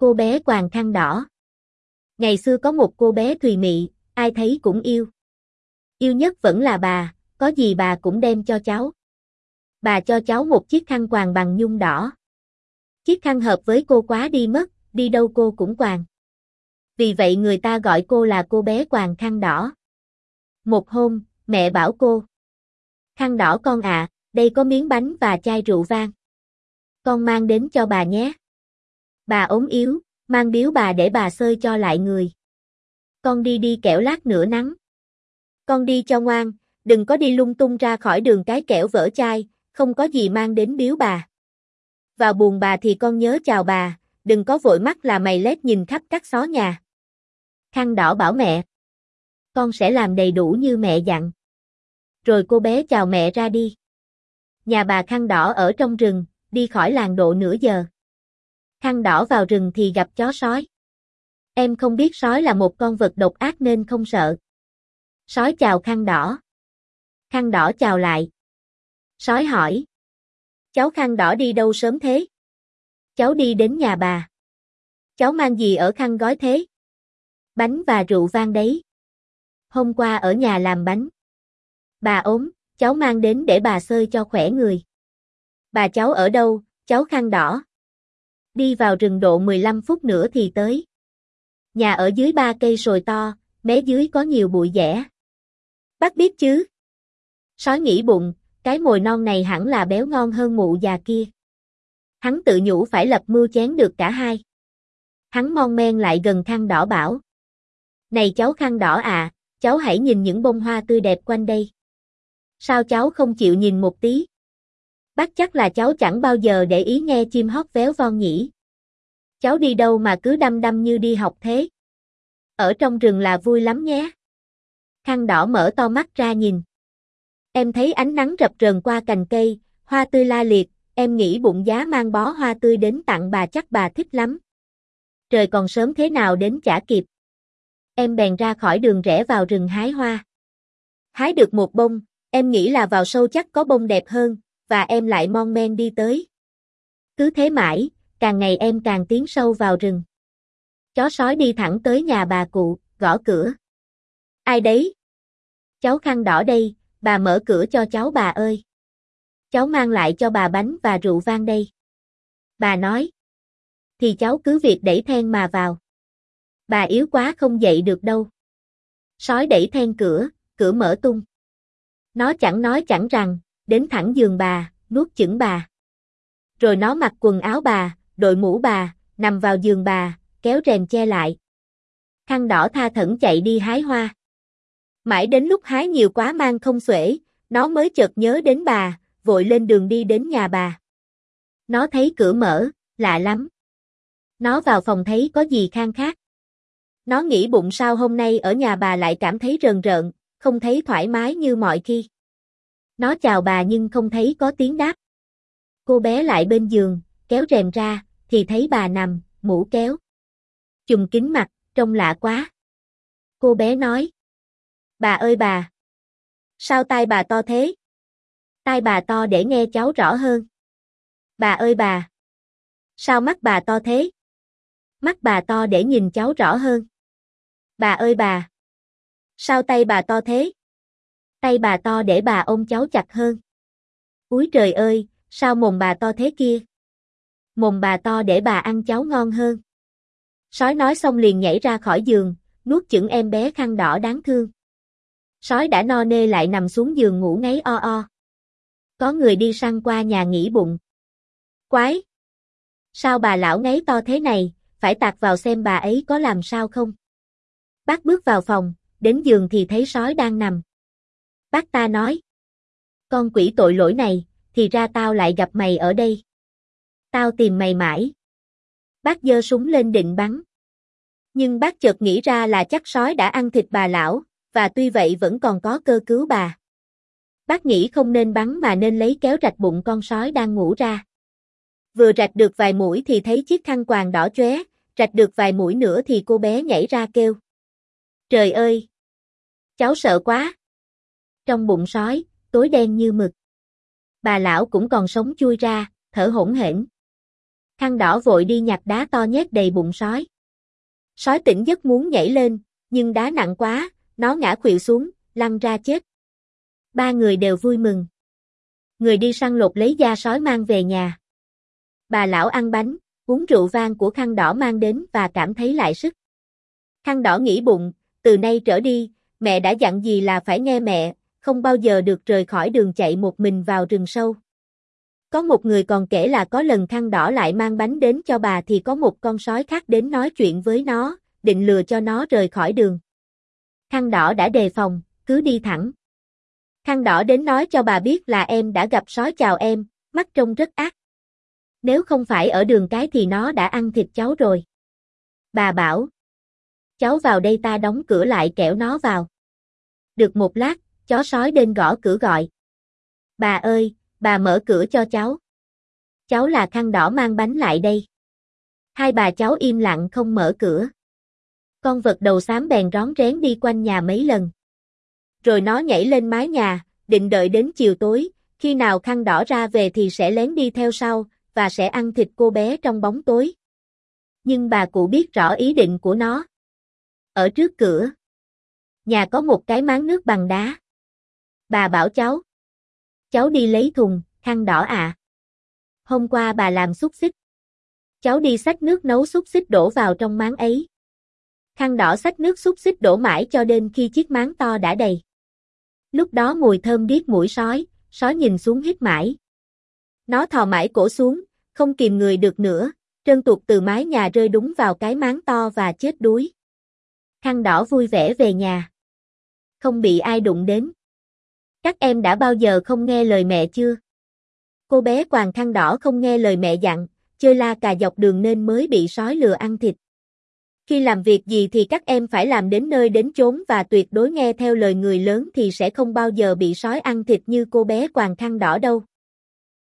Cô bé quàng khăn đỏ. Ngày xưa có một cô bé thùy mị, ai thấy cũng yêu. Yêu nhất vẫn là bà, có gì bà cũng đem cho cháu. Bà cho cháu một chiếc khăn quàng bằng nhung đỏ. Chiếc khăn hợp với cô quá đi mất, đi đâu cô cũng quàng. Vì vậy người ta gọi cô là cô bé quàng khăn đỏ. Một hôm, mẹ bảo cô: "Khăn đỏ con ạ, đây có miếng bánh và chai rượu vang. Con mang đến cho bà nhé. Bà ốm yếu, mang biếu bà để bà xơi cho lại người. Con đi đi kẻo lát nữa nắng. Con đi cho ngoan, đừng có đi lung tung ra khỏi đường cái kẻo vỡ chai, không có gì mang đến biếu bà. Vào buồn bà thì con nhớ chào bà, đừng có vội mắt là mày lét nhìn khắp các xó nhà." Khăn đỏ bảo mẹ: "Con sẽ làm đầy đủ như mẹ dặn." Rồi cô bé chào mẹ ra đi. Nhà bà khăn đỏ ở trong rừng, đi khỏi làng độ nửa giờ. Khăn đỏ vào rừng thì gặp chó sói. Em không biết sói là một con vật độc ác nên không sợ. Sói chào khăn đỏ. Khăn đỏ chào lại. Sói hỏi: "Cháu khăn đỏ đi đâu sớm thế?" "Cháu đi đến nhà bà." "Cháu mang gì ở khăn gói thế?" "Bánh và rượu vang đấy. Hôm qua ở nhà làm bánh. Bà ốm, cháu mang đến để bà xơi cho khỏe người." "Bà cháu ở đâu, cháu khăn đỏ?" "Đi vào rừng độ 15 phút nữa thì tới. Nhà ở dưới 3 cây sồi to, mé dưới có nhiều bụi dẻ." "Bác biết chứ." Sói nghĩ bụng, cái mồi non này hẳn là béo ngon hơn mụ già kia. Hắn tự nhủ phải lập mưu chén được cả hai. Hắn mon men lại gần khăn đỏ bảo: "Này cháu khăn đỏ à, cháu hãy nhìn những bông hoa tươi đẹp quanh đây. Sao cháu không chịu nhìn một tí? Bác chắc là cháu chẳng bao giờ để ý nghe chim hót véo von nhỉ. Cháu đi đâu mà cứ đăm đăm như đi học thế? Ở trong rừng là vui lắm nhé." Khăn đỏ mở to mắt ra nhìn. Em thấy ánh nắng rập rờn qua cành cây, hoa tươi la liệt, em nghĩ bụng giá mang bó hoa tươi đến tặng bà chắc bà thích lắm. Trời còn sớm thế nào đến chả kịp. Em bèn ra khỏi đường rẽ vào rừng hái hoa. Hái được một bông, em nghĩ là vào sâu chắc có bông đẹp hơn, và em lại mon men đi tới. Cứ thế mãi, càng ngày em càng tiến sâu vào rừng. Chó sói đi thẳng tới nhà bà cụ, gõ cửa. Ai đấy? Cháu khăn đỏ đây, bà mở cửa cho cháu bà ơi. Cháu mang lại cho bà bánh và rượu vang đây. Bà nói. Thì cháu cứ việc đẩy then mà vào. Bà yếu quá không dậy được đâu. Sói đẩy then cửa, cửa mở tung. Nó chẳng nói chẳng rằng, đến thẳng giường bà, nuốt chửng bà. Rồi nó mặc quần áo bà, đội mũ bà, nằm vào giường bà, kéo rèm che lại. Khăn đỏ tha thẩn chạy đi hái hoa. Mãi đến lúc hái nhiều quá mang không xuể, nó mới chợt nhớ đến bà, vội lên đường đi đến nhà bà. Nó thấy cửa mở, lạ lắm. Nó vào phòng thấy có gì khang khác. Nó nghĩ bụng sao hôm nay ở nhà bà lại cảm thấy rờn rợn, không thấy thoải mái như mọi khi. Nó chào bà nhưng không thấy có tiếng đáp. Cô bé lại bên giường, kéo rèm ra, thì thấy bà nằm, mũ kéo. Chùm kín mặt, trông lạ quá. Cô bé nói. Bà ơi bà! Sao tai bà to thế? Tai bà to để nghe cháu rõ hơn. Bà ơi bà! Sao mắt bà to thế? Mắt bà to để nhìn cháu rõ hơn. Bà ơi bà! Sao tay bà to thế? Tay bà to để bà ôm cháu chặt hơn. Úi trời ơi, sao mồm bà to thế kia? Mồm bà to để bà ăn cháu ngon hơn. Sói nói xong liền nhảy ra khỏi giường, nuốt chửng em bé khăn đỏ đáng thương. Sói đã no nê lại nằm xuống giường ngủ ngáy o o. Có người đi săn qua nhà nghĩ bụng. Quái! Sao bà lão ngáy to thế này, phải tạt vào xem bà ấy có làm sao không. Bác bước vào phòng, đến giường thì thấy sói đang nằm. Bác ta nói. Con quỷ tội lỗi này, thì ra tao lại gặp mày ở đây. Tao tìm mày mãi. Bác giơ súng lên định bắn. Nhưng bác chợt nghĩ ra là chắc sói đã ăn thịt bà lão, và tuy vậy vẫn còn có cơ cứu bà. Bác nghĩ không nên bắn mà nên lấy kéo rạch bụng con sói đang ngủ ra. Vừa rạch được vài mũi thì thấy chiếc khăn quàng đỏ chóe, rạch được vài mũi nữa thì cô bé nhảy ra kêu. Trời ơi! Cháu sợ quá! Trong bụng sói, tối đen như mực. Bà lão cũng còn sống chui ra, thở hổn hển. Khăn đỏ vội đi nhặt đá to nhét đầy bụng sói. Sói tỉnh giấc muốn nhảy lên, nhưng đá nặng quá, nó ngã khuỵu xuống, lăn ra chết. Ba người đều vui mừng. Người đi săn lột lấy da sói mang về nhà. Bà lão ăn bánh, uống rượu vang của khăn đỏ mang đến và cảm thấy lại sức. Khăn đỏ nghĩ bụng, từ nay trở đi, mẹ đã dặn gì là phải nghe mẹ, không bao giờ được rời khỏi đường chạy một mình vào rừng sâu. Có một người còn kể là có lần khăn đỏ lại mang bánh đến cho bà thì có một con sói khác đến nói chuyện với nó, định lừa cho nó rời khỏi đường. Khăn đỏ đã đề phòng, cứ đi thẳng. Khăn đỏ đến nói cho bà biết là em đã gặp sói chào em, mắt trông rất ác. Nếu không phải ở đường cái thì nó đã ăn thịt cháu rồi. Bà bảo, cháu vào đây ta đóng cửa lại kẻo nó vào. Được một lát, chó sói đến gõ cửa gọi. Bà ơi, bà mở cửa cho cháu. Cháu là khăn đỏ mang bánh lại đây. Hai bà cháu im lặng không mở cửa. Con vật đầu xám bèn rón rén đi quanh nhà mấy lần. Rồi nó nhảy lên mái nhà, định đợi đến chiều tối, khi nào khăn đỏ ra về thì sẽ lén đi theo sau, và sẽ ăn thịt cô bé trong bóng tối. Nhưng bà cụ biết rõ ý định của nó. Ở trước cửa nhà có một cái máng nước bằng đá. Bà bảo cháu đi lấy thùng, khăn đỏ à. Hôm qua bà làm xúc xích. Cháu đi xách nước nấu xúc xích đổ vào trong máng ấy. Khăn đỏ xách nước xúc xích đổ mãi cho đến khi chiếc máng to đã đầy. Lúc đó mùi thơm điếc mũi sói nhìn xuống hít mãi. Nó thò mãi cổ xuống, không kìm người được nữa, trơn tuột từ mái nhà rơi đúng vào cái máng to và chết đuối. Khăn đỏ vui vẻ về nhà. Không bị ai đụng đến. Các em đã bao giờ không nghe lời mẹ chưa? Cô bé quàng khăn đỏ không nghe lời mẹ dặn, chơi la cà dọc đường nên mới bị sói lừa ăn thịt. Khi làm việc gì thì các em phải làm đến nơi đến chốn và tuyệt đối nghe theo lời người lớn thì sẽ không bao giờ bị sói ăn thịt như cô bé quàng khăn đỏ đâu.